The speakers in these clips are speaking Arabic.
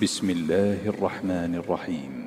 بسم الله الرحمن الرحيم.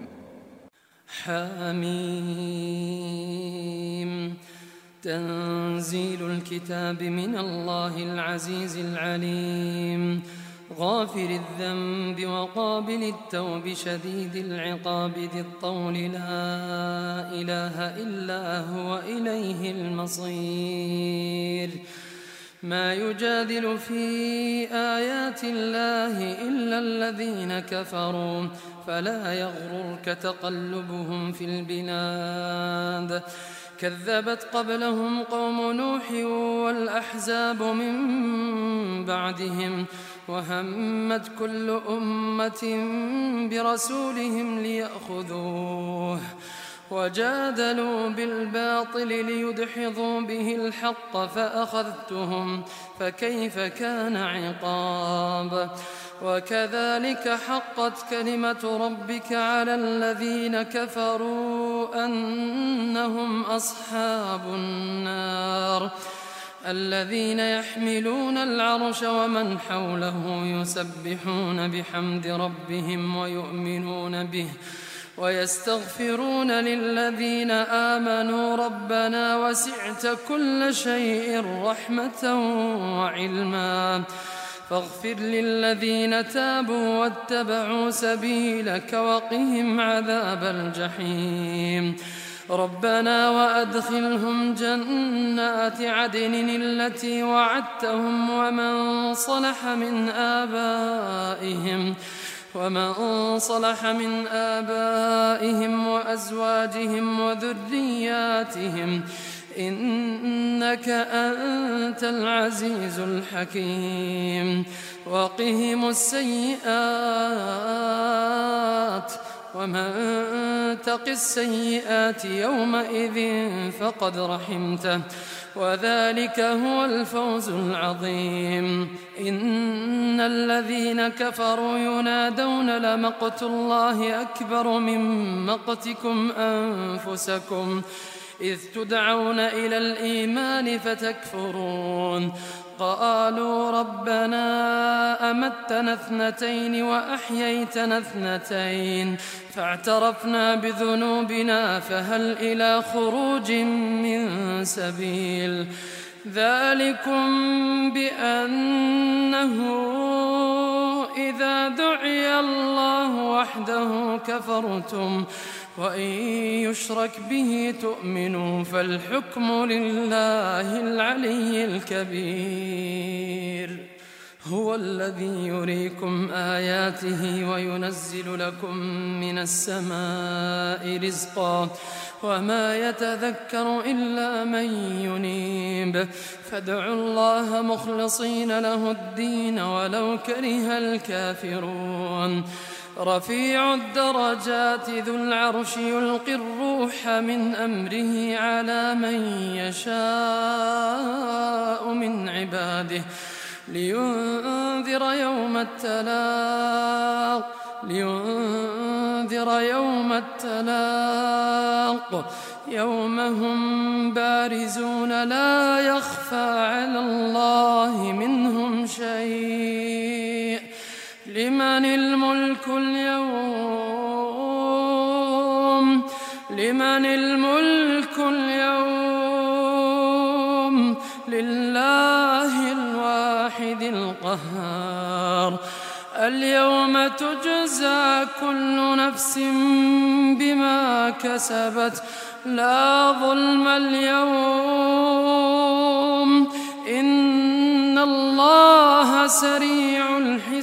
حميم. تنزيل الكتاب من الله العزيز العليم، غافر الذنب وقابل التوب شديد العقاب ذي الطول لا إله إلا هو إليه المصير. ما يجادل في آيات الله إلا الذين كفروا فلا يغررك تقلبهم في البلاد. كذبت قبلهم قوم نوح والأحزاب من بعدهم، وهمت كل أمة برسولهم ليأخذوه، وجادلوا بالباطل ليدحضوا به الحق فأخذتهم فكيف كان عقاب. وكذلك حقت كلمة ربك على الذين كفروا أنهم أصحاب النار. الذين يحملون العرش ومن حوله يسبحون بحمد ربهم ويؤمنون به ويستغفرون للذين آمنوا ربنا وسعت كل شيء رحمة وعلما فاغفر للذين تابوا واتبعوا سبيلك وقهم عذاب الجحيم. ربنا وأدخلهم جنات عدن التي وعدتهم ومن صلح من آبائهم وأزواجهم وذرياتهم إنك أنت العزيز الحكيم. وقهم السيئات ومن تق السيئات يومئذ فقد رحمته وذلك هو الفوز العظيم. إن الذين كفروا ينادون لمقت الله أكبر من مقتكم أنفسكم إذ تدعون إلى الإيمان فتكفرون. قالوا ربنا أمتنا اثنتين وأحييتنا اثنتين فاعترفنا بذنوبنا فهل إلى خروج من سبيل. ذلكم بأنه إذا دعي الله وحده كفرتم وإن يشرك به تؤمنوا فالحكم لله العلي الكبير. هو الذي يريكم آياته وينزل لكم من السماء رزقا وما يتذكر إلا من ينيب. فادعوا الله مخلصين له الدين ولو كره الكافرون. رفيع الدرجات ذو العرش يلقي الروح من أمره على من يشاء من عباده لينذر يوم التلاق يوم هم بارزون لا يخفى على الله منهم شيء. لمن الملك اليوم لله الواحد القهار. اليوم تجزى كل نفس بما كسبت لا ظلم اليوم إن الله سريع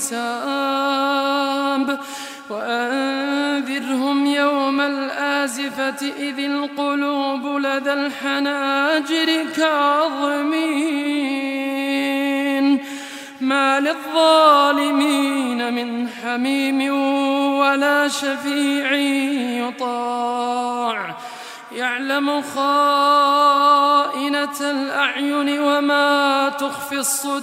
الحساب. وأنذرهم يوم الآزفة إذ القلوب لدى الحناجر كاظمين ما للظالمين من حميم ولا شفيع يطاع يعلم خائنة الأعين وما تخفي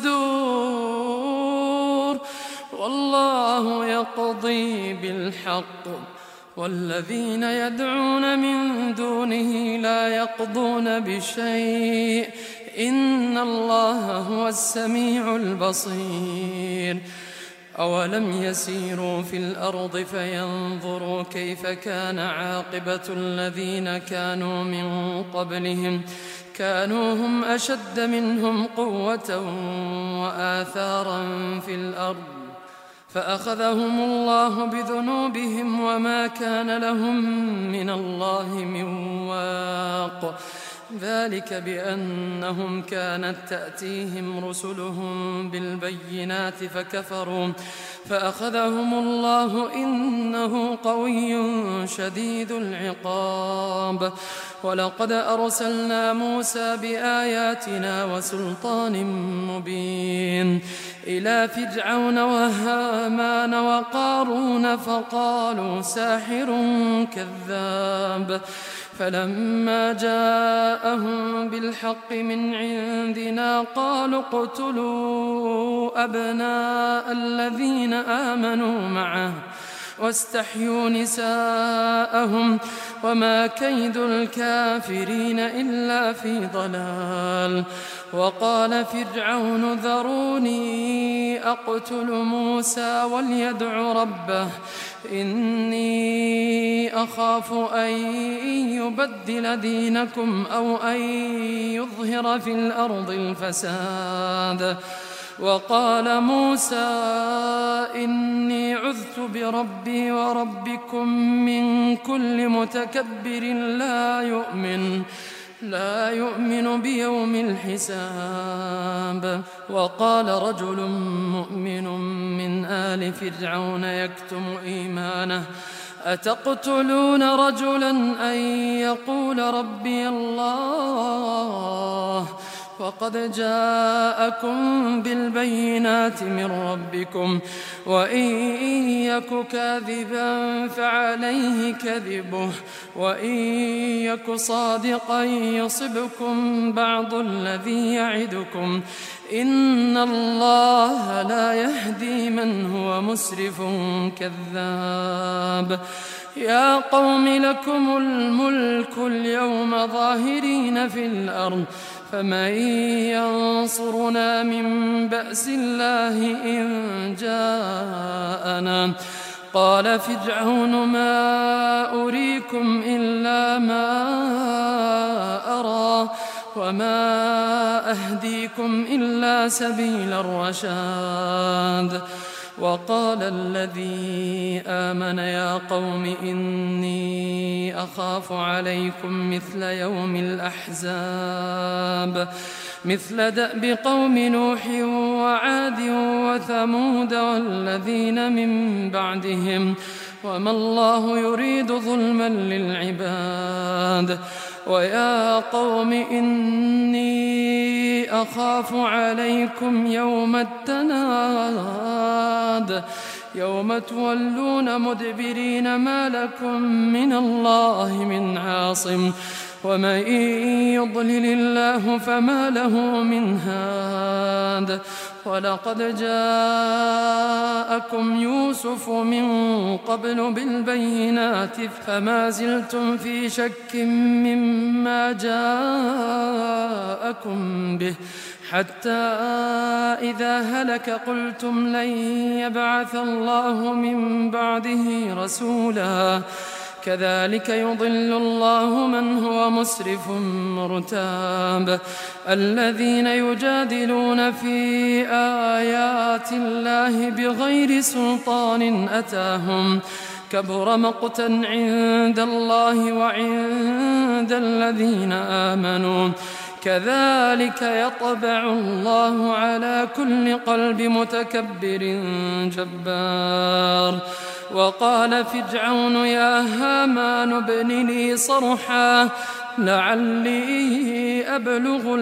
الصدور والله يقضي بالحق والذين يدعون من دونه لا يقضون بشيء إن الله هو السميع البصير. أولم يسيروا في الأرض فينظروا كيف كان عاقبة الذين كانوا من قبلهم كانوا هم أشد منهم قوة وآثارا في الأرض فأخذهم الله بذنوبهم وما كان لهم من الله من واق ذلك بأنهم كانت تأتيهم رسلهم بالبينات فكفروا فأخذهم الله إنه قوي شديد العقاب ولقد أرسلنا موسى بآياتنا وسلطان مبين إلى فرعون وهامان وقارون فقالوا ساحر كذاب فلما جاءهم بالحق من عندنا قالوا اقتلوا أبناء الذين آمنوا معه واستحيوا نساءهم وما كيد الكافرين إلا في ضلال وقال فرعون ذروني أقتل موسى وليدع ربه إني أخاف أن يبدل دينكم أو أن يظهر في الأرض الفساد وقال موسى إني عذت بربي وربكم من كل متكبر لا يؤمن بيوم الحساب وقال رجل مؤمن من آل فرعون يكتم إيمانه أتقتلون رجلا أن يقول ربي الله وقد جاءكم بالبينات من ربكم وإن يك كاذبا فعليه كذبه وإن يك صادقا يصبكم بعض الذي يعدكم إن الله لا يهدي من هو مسرف كذاب يا قوم لكم الملك اليوم ظاهرين في الأرض فمن ينصرنا من بأس الله إن جاءنا قال فرعون ما أريكم إلا ما أرى وما أهديكم إلا سبيل الرشاد وقال الذي آمن يا قوم إني أخاف عليكم مثل يوم الأحزاب مثل دأب قوم نوح وعاد وثمود والذين من بعدهم وما الله يريد ظلما للعباد ويا قوم إني أخاف عليكم يوم التناد يوم تولون مدبرين ما لكم من الله من عاصم ومن يضلل الله فما له من هاد ولقد جاءكم يوسف من قبل بالبينات فما زلتم في شك مما جاءكم به حتى إذا هلك قلتم لن يبعث الله من بعده رسولا كذلك يضل الله من هو مسرف مرتاب الذين يجادلون في آيات الله بغير سلطان أتاهم كبر مقتا عند الله وعند الذين آمنوا كذلك يطبع الله على كل قلب متكبر جبار وقال فرعون يا هامان ابن لي صرحا لعلي أبلغ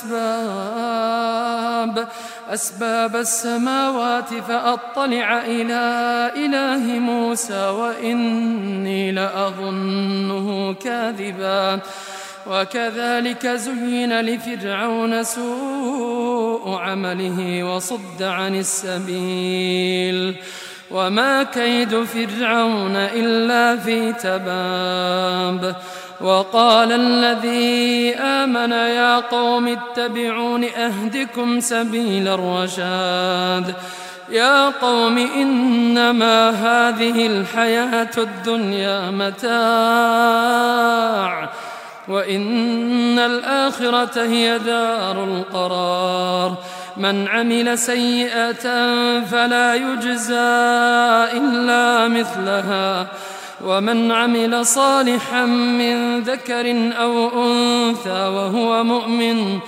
أسباب السماوات فأطلع إلى إله موسى وإني لأظنه كاذبا وكذلك زين لفرعون سوء عمله وصد عن السبيل وما كيد فرعون إلا في تباب وقال الذي آمن يا قوم اتبعون أهدكم سبيل الرشاد يا قوم إنما هذه الحياة الدنيا متاع وإن الآخرة هي دار القرار. من عمل سيئة فلا يجزى إلا مثلها ومن عمل صالحا من ذكر أو أنثى وهو مؤمن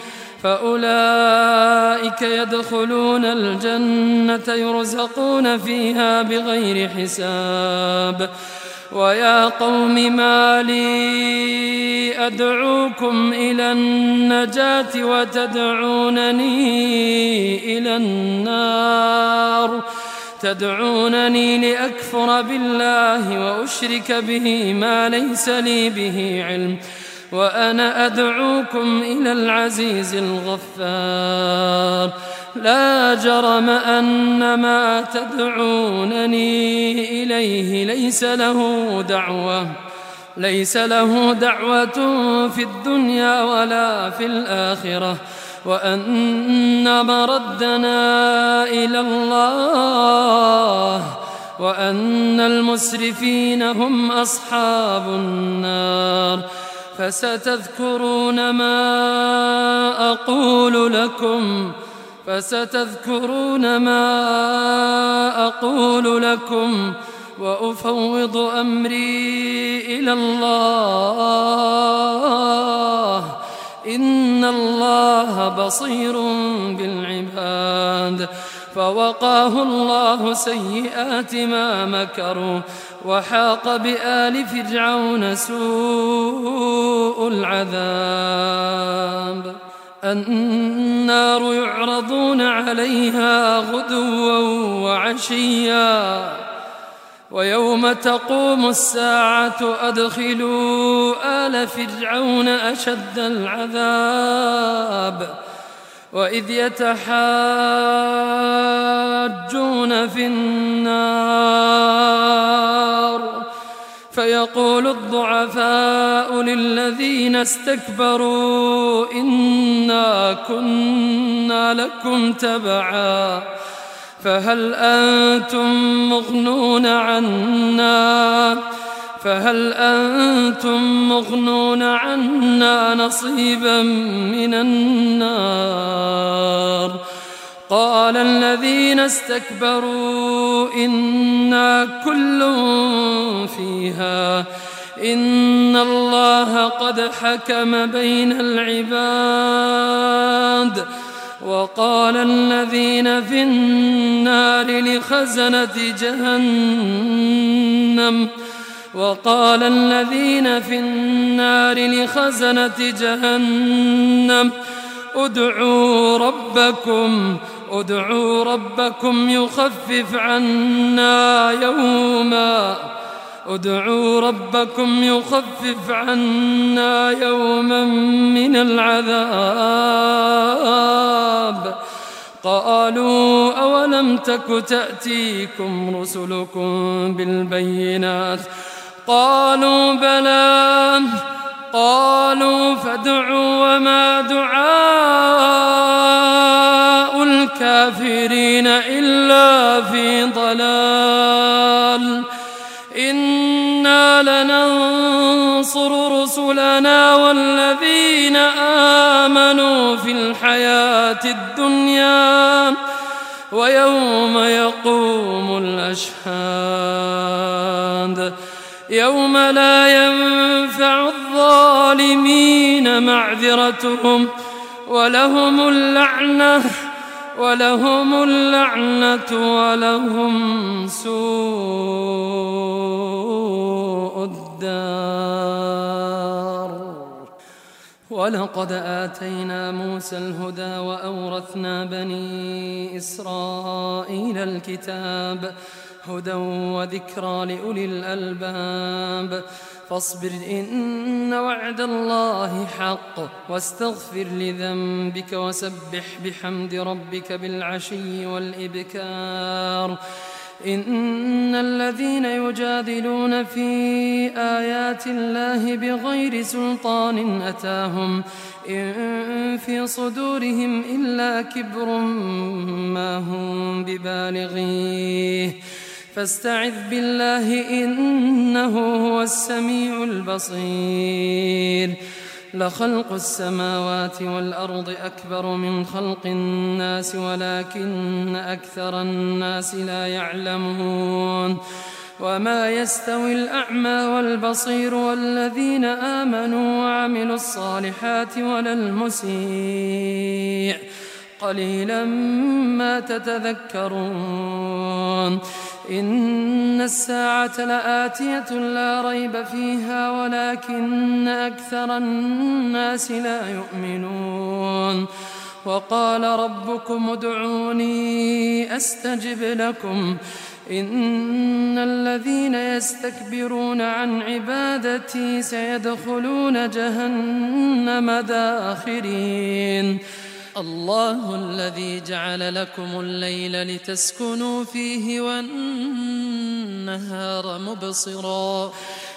فأولئك يدخلون الجنة يرزقون فيها بغير حساب. ويا قوم ما لي أدعوكم إلى النجاة وتدعونني إلى النار تدعونني لأكفر بالله وأشرك به ما ليس لي به علم وأنا أدعوكم إلى العزيز الغفار. لا جرم أن ما تدعونني إليه ليس له دعوة في الدنيا ولا في الآخرة وأن مردنا إلى الله وأن المسرفين هم أصحاب النار. فستذكرون ما أقول لكم وأفوض أمري إلى الله إن الله بصير بالعباد. فوقاه الله سيئات ما مكروا وحاق بآل فرعون سوء العذاب. النار يعرضون عليها غدوا وعشيا ويوم تقوم الساعة أدخلوا آل فرعون أشد العذاب. وإذ يتحاجون في النار فيقول الضعفاء للذين استكبروا إنا كنا لكم تبعا فهل أنتم مغنون عنا نصيبا من النار. قال الذين استكبروا إنا كل فيها إن الله قد حكم بين العباد. وقال الذين في النار لخزنة جهنم ادعوا ربكم يخفف عنا يوما من العذاب. قالوا أولم تك تأتيكم رسلكم بالبينات قالوا بلى قالوا فادعوا وما دعاء الكافرين إلا في ضلال. إنا لننصر رسلنا والذين آمنوا في الحياة الدنيا ويوم يقوم الأشهاد يوم لا ينفع الظالمين معذرتهم ولهم اللعنة ولهم سوء الدار. ولقد آتينا موسى الهدى وأورثنا بني إسرائيل الكتاب هدى وذكرى لأولي الألباب. فاصبر إن وعد الله حق واستغفر لذنبك وسبح بحمد ربك بالعشي والإبكار. إن الذين يجادلون في آيات الله بغير سلطان أتاهم إن في صدورهم إلا كبر ما هم ببالغيه فاستعذ بالله إنه هو السميع البصير. لخلق السماوات والأرض أكبر من خلق الناس ولكن أكثر الناس لا يعلمون. وما يستوي الأعمى والبصير والذين آمنوا وعملوا الصالحات ولا المسيء قليلا ما تتذكرون. إن الساعة لآتية لا ريب فيها ولكن أكثر الناس لا يؤمنون. وقال ربكم ادعوني أستجب لكم إن الذين يستكبرون عن عبادتي سيدخلون جهنم داخرين. الله الذي جعل لكم الليل لتسكنوا فيه والنهار مبصرا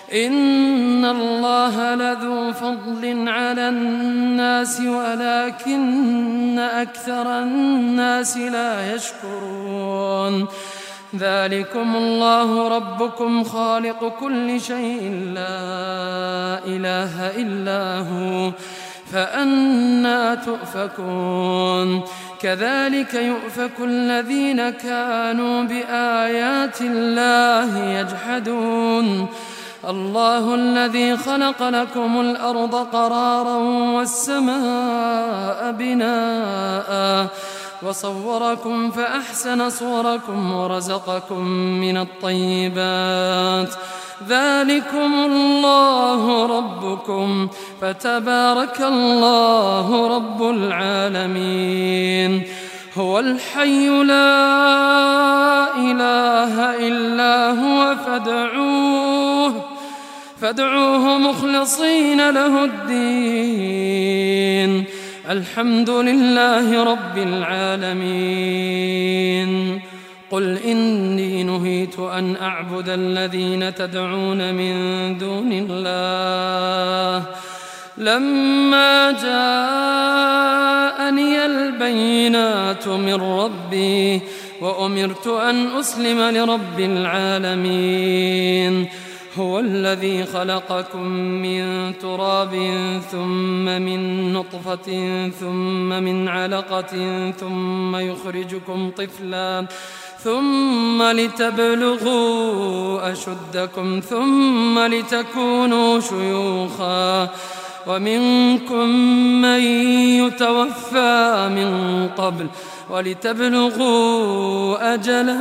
إن الله لذو فضل على الناس ولكن أكثر الناس لا يشكرون. ذلكم الله ربكم خالق كل شيء لا إله إلا هو فأنى تؤفكون. كذلك يؤفك الذين كانوا بآيات الله يجحدون. الله الذي خلق لكم الأرض قرارا والسماء بناء وصوركم فأحسن صوركم ورزقكم من الطيبات ذلكم الله ربكم فتبارك الله رب العالمين. هو الحي لا إله إلا هو فادعوه مخلصين له الدين الحمد لله رب العالمين. قل إني نهيت أن أعبد الذين تدعون من دون الله لما جاءني البينات من ربي وأمرت أن أسلم لرب العالمين. هو الذي خلقكم من تراب ثم من نطفة ثم من علقة ثم يخرجكم طفلا ثم لتبلغوا أشدكم ثم لتكونوا شيوخا ومنكم من يتوفى من قبل ولتبلغوا أجلا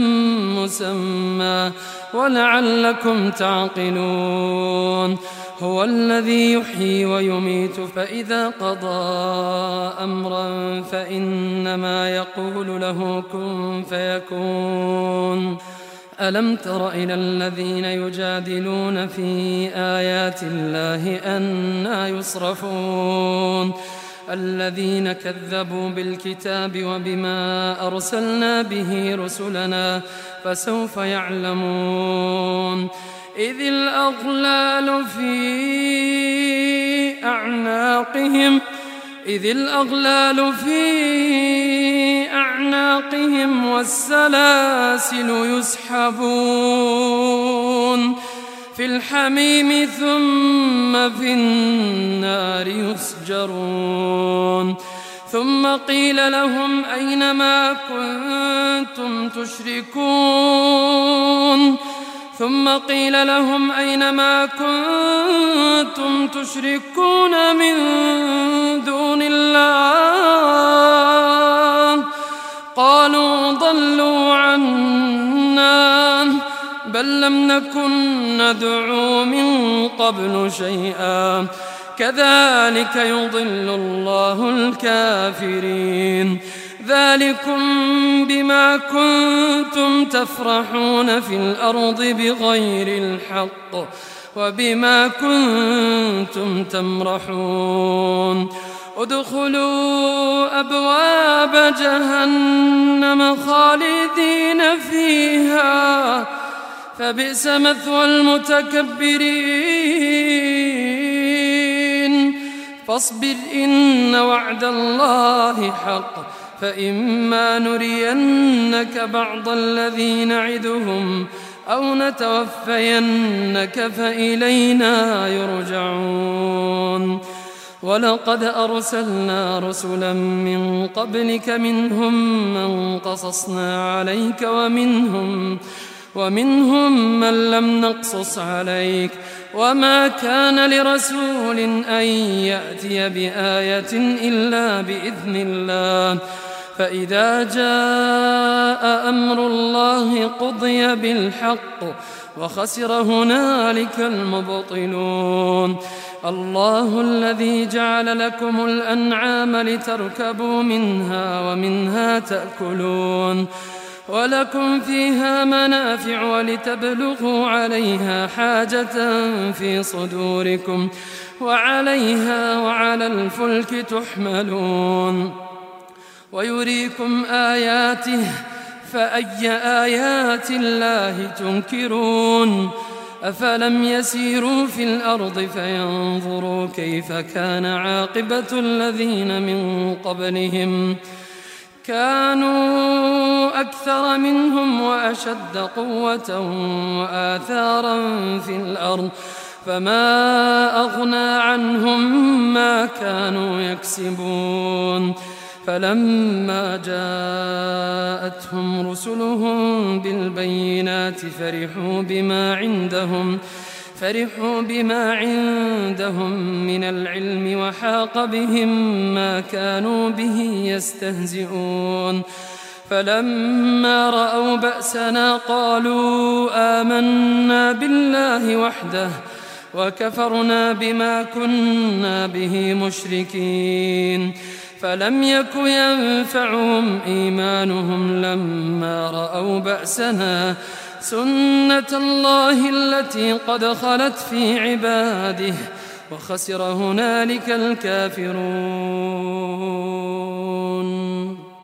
مسمى ولعلكم تعقلون. هو الذي يحيي ويميت فإذا قضى أمرا فإنما يقول له كن فيكون. ألم تر إلى الذين يجادلون في آيات الله أنى يصرفون الذين كذبوا بالكتاب وبما أرسلنا به رسلنا فسوف يعلمون. إذ الأغلال في أعناقهم والسلاسل يسحبون في الحميم ثم في النار يسجرون. ثم قيل لهم أين ما كنتم تشركون من دون الله قالوا ضلوا عنا بل لم نكن ندعو من قبل شيئا كذلك يضل الله الكافرين. ذلكم بما كنتم تفرحون في الأرض بغير الحق وبما كنتم تمرحون. ادخلوا أبواب جهنم خالدين فيها فبئس مثوى المتكبرين فاصبر إن وعد الله حق فإما نرينك بعض الذي نعدهم أو نتوفينك فإلينا يرجعون ولقد أرسلنا رسلا من قبلك منهم من قصصنا عليك ومنهم من لم نقصص عليك وما كان لرسول أن يأتي بآية إلا بإذن الله فإذا جاء أمر الله قضي بالحق وخسر هنالك المبطلون الله الذي جعل لكم الأنعام لتركبوا منها ومنها تأكلون ولكم فيها منافع ولتبلغوا عليها حاجة في صدوركم وعليها وعلى الفلك تحملون ويريكم آياته فأي آيات الله تنكرون أفلم يسيروا في الأرض فينظروا كيف كان عاقبة الذين من قبلهم كانوا أكثر منهم وأشد قوة وآثارا في الأرض فما أغنى عنهم ما كانوا يكسبون فلما جاءتهم رسلهم بالبينات فرحوا بما عندهم من العلم وحاق بهم ما كانوا به يستهزئون فلما رأوا بأسنا قالوا آمنا بالله وحده وكفرنا بما كنا به مشركين فلم يك ينفعهم إيمانهم لما رأوا بأسنا سنة الله التي قد خلت في عباده وخسر هنالك الكافرون